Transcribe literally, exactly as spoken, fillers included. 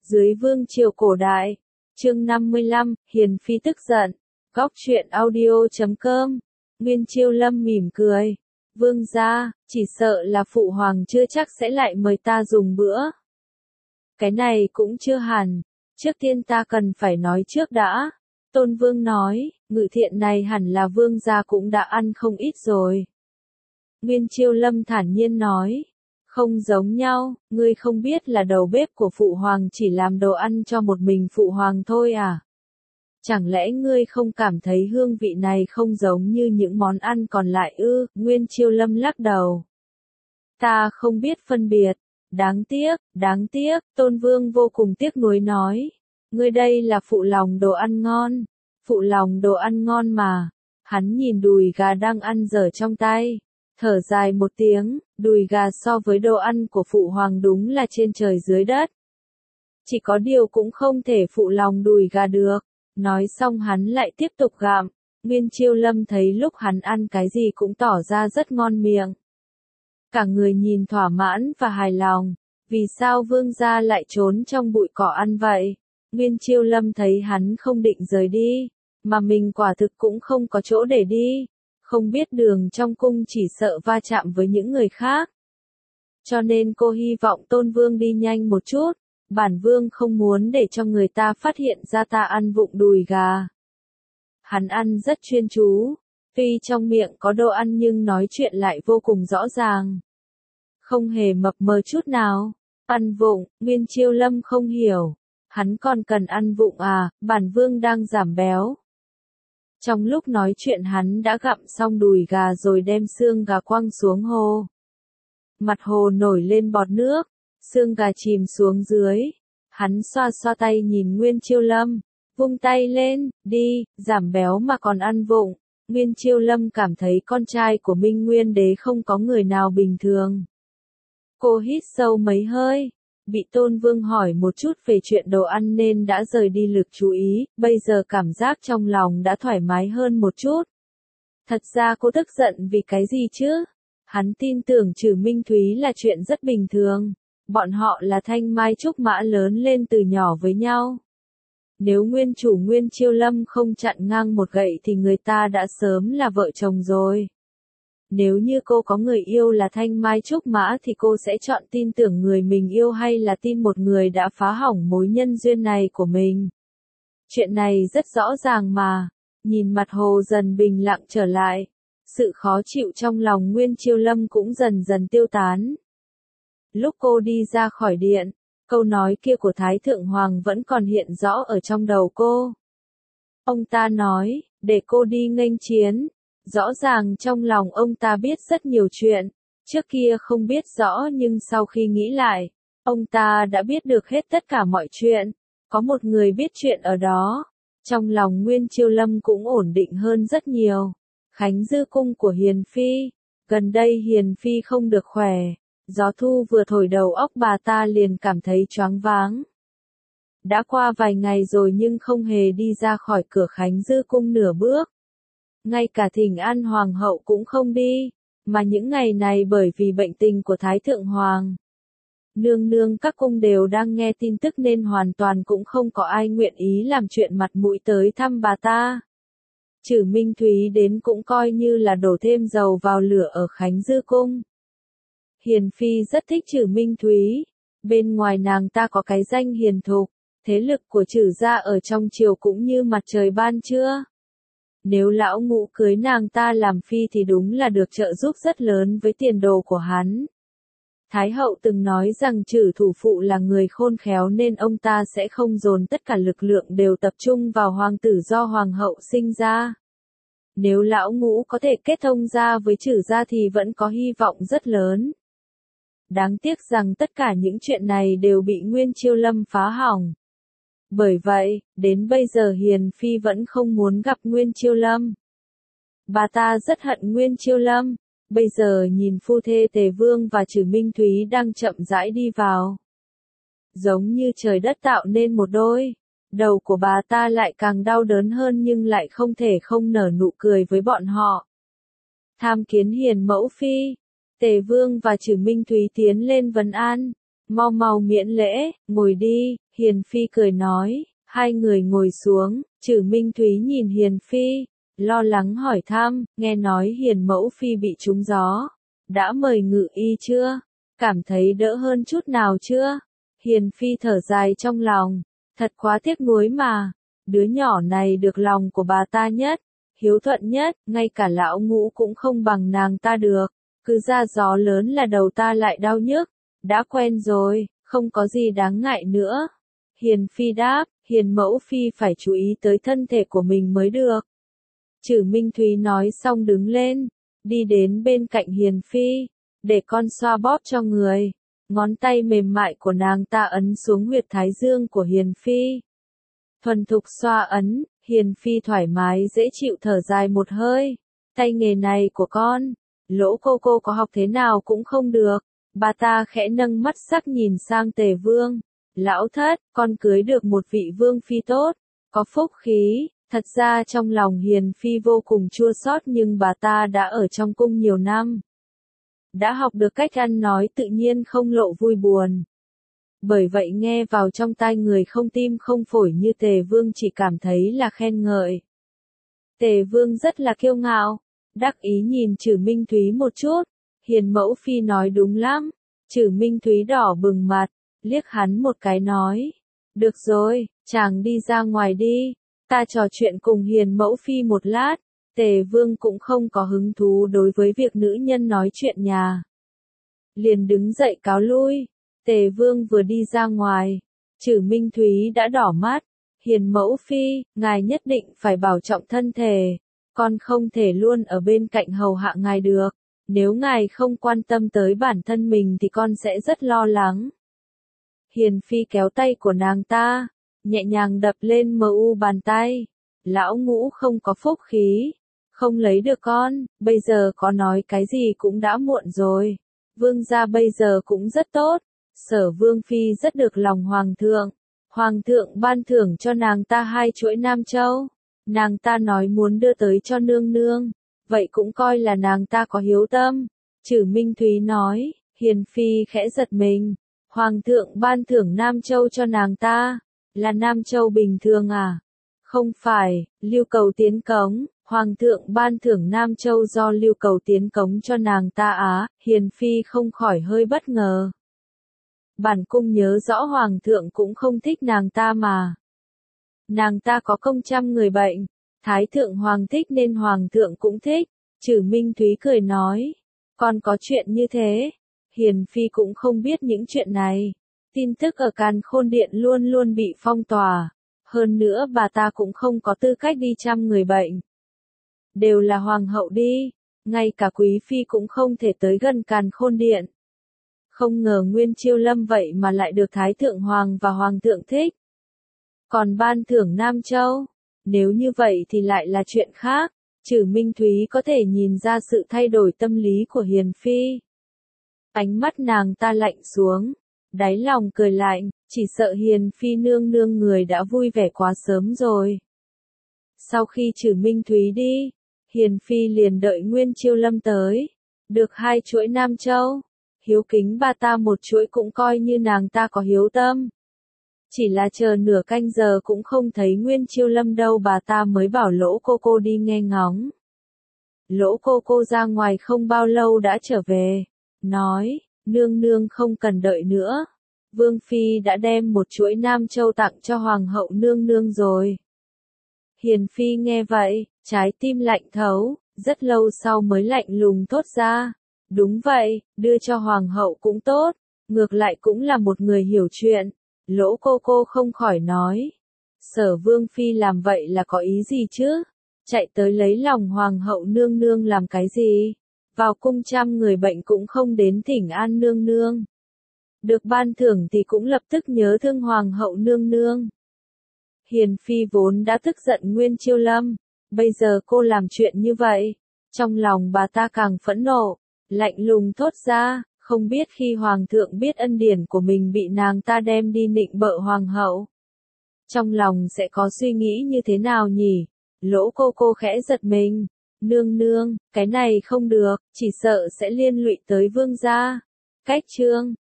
Dưới vương triều cổ đại, chương năm mươi lăm, Hiền Phi tức giận, góc truyện audio chấm com, Nguyên Chiêu Lâm mỉm cười, vương gia, chỉ sợ là phụ hoàng chưa chắc sẽ lại mời ta dùng bữa. Cái này cũng chưa hẳn, trước tiên ta cần phải nói trước đã. Tôn vương nói, ngự thiện này hẳn là vương gia cũng đã ăn không ít rồi. Nguyên Chiêu Lâm thản nhiên nói, không giống nhau, ngươi không biết là đầu bếp của phụ hoàng chỉ làm đồ ăn cho một mình phụ hoàng thôi à? Chẳng lẽ ngươi không cảm thấy hương vị này không giống như những món ăn còn lại ư? Nguyên Chiêu Lâm lắc đầu. Ta không biết phân biệt, đáng tiếc, đáng tiếc, Tôn Vương vô cùng tiếc nuối nói. Ngươi đây là phụ lòng đồ ăn ngon, phụ lòng đồ ăn ngon mà. Hắn nhìn đùi gà đang ăn dở trong tay, thở dài một tiếng, đùi gà so với đồ ăn của phụ hoàng đúng là trên trời dưới đất. Chỉ có điều cũng không thể phụ lòng đùi gà được. Nói xong hắn lại tiếp tục gặm. Nguyên Chiêu Lâm thấy lúc hắn ăn cái gì cũng tỏ ra rất ngon miệng. Cả người nhìn thỏa mãn và hài lòng. Vì sao vương gia lại trốn trong bụi cỏ ăn vậy? Nguyên Chiêu Lâm thấy hắn không định rời đi, mà mình quả thực cũng không có chỗ để đi. Không biết đường trong cung chỉ sợ va chạm với những người khác. Cho nên cô hy vọng Tôn Vương đi nhanh một chút. Bản vương không muốn để cho người ta phát hiện ra ta ăn vụng đùi gà. Hắn ăn rất chuyên chú, tuy trong miệng có đồ ăn nhưng nói chuyện lại vô cùng rõ ràng. Không hề mập mờ chút nào. Ăn vụng, Nguyên Chiêu Lâm không hiểu. Hắn còn cần ăn vụng à, bản vương đang giảm béo. Trong lúc nói chuyện hắn đã gặm xong đùi gà rồi đem xương gà quăng xuống hồ. Mặt hồ nổi lên bọt nước. Xương gà chìm xuống dưới, hắn xoa xoa tay nhìn Nguyên Chiêu Lâm, vung tay lên, đi, giảm béo mà còn ăn vụng. Nguyên Chiêu Lâm cảm thấy con trai của Minh Nguyên Đế không có người nào bình thường. Cô hít sâu mấy hơi, bị Tôn Vương hỏi một chút về chuyện đồ ăn nên đã rời đi lực chú ý, bây giờ cảm giác trong lòng đã thoải mái hơn một chút. Thật ra cô tức giận vì cái gì chứ? Hắn tin tưởng trừ Minh Thúy là chuyện rất bình thường. Bọn họ là thanh mai trúc mã lớn lên từ nhỏ với nhau. Nếu nguyên chủ Nguyên Chiêu Lâm không chặn ngang một gậy thì người ta đã sớm là vợ chồng rồi. Nếu như cô có người yêu là thanh mai trúc mã thì cô sẽ chọn tin tưởng người mình yêu hay là tin một người đã phá hỏng mối nhân duyên này của mình. Chuyện này rất rõ ràng mà. Nhìn mặt hồ dần bình lặng trở lại. Sự khó chịu trong lòng Nguyên Chiêu Lâm cũng dần dần tiêu tán. Lúc cô đi ra khỏi điện, câu nói kia của Thái Thượng Hoàng vẫn còn hiện rõ ở trong đầu cô. Ông ta nói, để cô đi nghênh chiến. Rõ ràng trong lòng ông ta biết rất nhiều chuyện, trước kia không biết rõ nhưng sau khi nghĩ lại, ông ta đã biết được hết tất cả mọi chuyện. Có một người biết chuyện ở đó, trong lòng Nguyên Chiêu Lâm cũng ổn định hơn rất nhiều. Khánh Dư cung của Hiền Phi, gần đây Hiền Phi không được khỏe. Gió thu vừa thổi đầu óc bà ta liền cảm thấy choáng váng. Đã qua vài ngày rồi nhưng không hề đi ra khỏi cửa Khánh Dư cung nửa bước. Ngay cả thỉnh an hoàng hậu cũng không đi, mà những ngày này bởi vì bệnh tình của Thái Thượng Hoàng. Nương nương các cung đều đang nghe tin tức nên hoàn toàn cũng không có ai nguyện ý làm chuyện mặt mũi tới thăm bà ta. Trừ Minh Thúy đến cũng coi như là đổ thêm dầu vào lửa ở Khánh Dư cung. Hiền Phi rất thích Trừ Minh Thúy, bên ngoài nàng ta có cái danh hiền thục, thế lực của Trừ gia ở trong triều cũng như mặt trời ban trưa. Nếu lão ngũ cưới nàng ta làm phi thì đúng là được trợ giúp rất lớn với tiền đồ của hắn. Thái hậu từng nói rằng Trừ thủ phụ là người khôn khéo nên ông ta sẽ không dồn tất cả lực lượng đều tập trung vào hoàng tử do hoàng hậu sinh ra. Nếu lão ngũ có thể kết thông gia với Trừ gia thì vẫn có hy vọng rất lớn. Đáng tiếc rằng tất cả những chuyện này đều bị Nguyên Chiêu Lâm phá hỏng. Bởi vậy, đến bây giờ Hiền Phi vẫn không muốn gặp Nguyên Chiêu Lâm. Bà ta rất hận Nguyên Chiêu Lâm, bây giờ nhìn phu thê Tề Vương và Trừ Minh Thúy đang chậm rãi đi vào. Giống như trời đất tạo nên một đôi, đầu của bà ta lại càng đau đớn hơn nhưng lại không thể không nở nụ cười với bọn họ. Tham kiến Hiền mẫu phi. Tề Vương và Trừ Minh Thúy tiến lên vấn an. mau mau miễn lễ, ngồi đi, Hiền Phi cười nói, hai người ngồi xuống, Trử Minh Thúy nhìn Hiền Phi, lo lắng hỏi thăm, nghe nói Hiền mẫu Phi bị trúng gió, đã mời ngự y chưa, cảm thấy đỡ hơn chút nào chưa, Hiền Phi thở dài trong lòng, thật quá tiếc nuối mà, đứa nhỏ này được lòng của bà ta nhất, hiếu thuận nhất, ngay cả lão Ngũ cũng không bằng nàng ta được, cứ ra gió lớn là đầu ta lại đau nhức, đã quen rồi, không có gì đáng ngại nữa. Hiền Phi đáp, Hiền mẫu Phi phải chú ý tới thân thể của mình mới được. Trử Minh Thúy nói xong đứng lên, đi đến bên cạnh Hiền Phi, để con xoa bóp cho người. Ngón tay mềm mại của nàng ta ấn xuống huyệt thái dương của Hiền Phi. Thuần thục xoa ấn, Hiền Phi thoải mái dễ chịu thở dài một hơi. Tay nghề này của con, Lỗ cô cô có học thế nào cũng không được. Bà ta khẽ nâng mắt sắc nhìn sang Tề Vương. Lão thất, con cưới được một vị vương phi tốt, có phúc khí. Thật ra trong lòng Hiền Phi vô cùng chua xót nhưng bà ta đã ở trong cung nhiều năm. Đã học được cách ăn nói tự nhiên không lộ vui buồn. Bởi vậy nghe vào trong tai người không tim không phổi như Tề Vương chỉ cảm thấy là khen ngợi. Tề Vương rất là kiêu ngạo, đắc ý nhìn Trử Minh Thúy một chút. Hiền mẫu Phi nói đúng lắm. Trử Minh Thúy đỏ bừng mặt, liếc hắn một cái nói. Được rồi, chàng đi ra ngoài đi. Ta trò chuyện cùng Hiền mẫu Phi một lát. Tề Vương cũng không có hứng thú đối với việc nữ nhân nói chuyện nhà. Liền đứng dậy cáo lui. Tề Vương vừa đi ra ngoài, Trử Minh Thúy đã đỏ mắt. Hiền mẫu Phi, ngài nhất định phải bảo trọng thân thể. Con không thể luôn ở bên cạnh hầu hạ ngài được. Nếu ngài không quan tâm tới bản thân mình thì con sẽ rất lo lắng. Hiền Phi kéo tay của nàng ta, nhẹ nhàng đập lên mờ u bàn tay. Lão Ngũ không có phúc khí, không lấy được con, bây giờ có nói cái gì cũng đã muộn rồi. Vương gia bây giờ cũng rất tốt, Sở Vương Phi rất được lòng Hoàng thượng. Hoàng thượng ban thưởng cho nàng ta hai chuỗi Nam Châu. Nàng ta nói muốn đưa tới cho nương nương, vậy cũng coi là nàng ta có hiếu tâm. Trử Minh Thúy nói, Hiền Phi khẽ giật mình. Hoàng thượng ban thưởng Nam Châu cho nàng ta, là Nam Châu bình thường à? Không phải, Lưu Cầu tiến cống, Hoàng thượng ban thưởng Nam Châu do Lưu Cầu tiến cống cho nàng ta á, Hiền Phi không khỏi hơi bất ngờ. Bản cung nhớ rõ Hoàng thượng cũng không thích nàng ta mà. Nàng ta có công trăm người bệnh, Thái thượng Hoàng thích nên Hoàng thượng cũng thích. Trử Minh Thúy cười nói, còn có chuyện như thế. Hiền Phi cũng không biết những chuyện này. Tin tức ở Càn Khôn Điện luôn luôn bị phong tỏa. Hơn nữa bà ta cũng không có tư cách đi chăm người bệnh. Đều là Hoàng hậu đi. Ngay cả Quý Phi cũng không thể tới gần Càn Khôn Điện. Không ngờ Nguyên Chiêu Lâm vậy mà lại được Thái thượng Hoàng và Hoàng thượng thích. Còn ban thưởng Nam Châu. Nếu như vậy thì lại là chuyện khác. Trử Minh Thúy có thể nhìn ra sự thay đổi tâm lý của Hiền Phi. Ánh mắt nàng ta lạnh xuống, đáy lòng cười lạnh, chỉ sợ Hiền Phi nương nương người đã vui vẻ quá sớm rồi. Sau khi Trử Minh Thúy đi, Hiền Phi liền đợi Nguyên Chiêu Lâm tới, được hai chuỗi Nam Châu, hiếu kính bà ta một chuỗi cũng coi như nàng ta có hiếu tâm. Chỉ là chờ nửa canh giờ cũng không thấy Nguyên Chiêu Lâm đâu bà ta mới bảo Lỗ cô cô đi nghe ngóng. Lỗ cô cô ra ngoài không bao lâu đã trở về. Nói, nương nương không cần đợi nữa. Vương Phi đã đem một chuỗi Nam Châu tặng cho Hoàng hậu nương nương rồi. Hiền Phi nghe vậy, trái tim lạnh thấu, rất lâu sau mới lạnh lùng thốt ra. Đúng vậy, đưa cho Hoàng hậu cũng tốt, ngược lại cũng là một người hiểu chuyện. Lỗ cô cô không khỏi nói. Sở Vương Phi làm vậy là có ý gì chứ? Chạy tới lấy lòng Hoàng hậu nương nương làm cái gì? Vào cung chăm người bệnh cũng không đến thỉnh an nương nương. Được ban thưởng thì cũng lập tức nhớ thương Hoàng hậu nương nương. Hiền Phi vốn đã tức giận Nguyên Chiêu Lâm. Bây giờ cô làm chuyện như vậy. Trong lòng bà ta càng phẫn nộ. Lạnh lùng thốt ra. Không biết khi Hoàng thượng biết ân điển của mình bị nàng ta đem đi nịnh bợ Hoàng hậu. Trong lòng sẽ có suy nghĩ như thế nào nhỉ? Lỗ cô cô khẽ giật mình. Nương nương, cái này không được, chỉ sợ sẽ liên lụy tới vương gia. Cách chương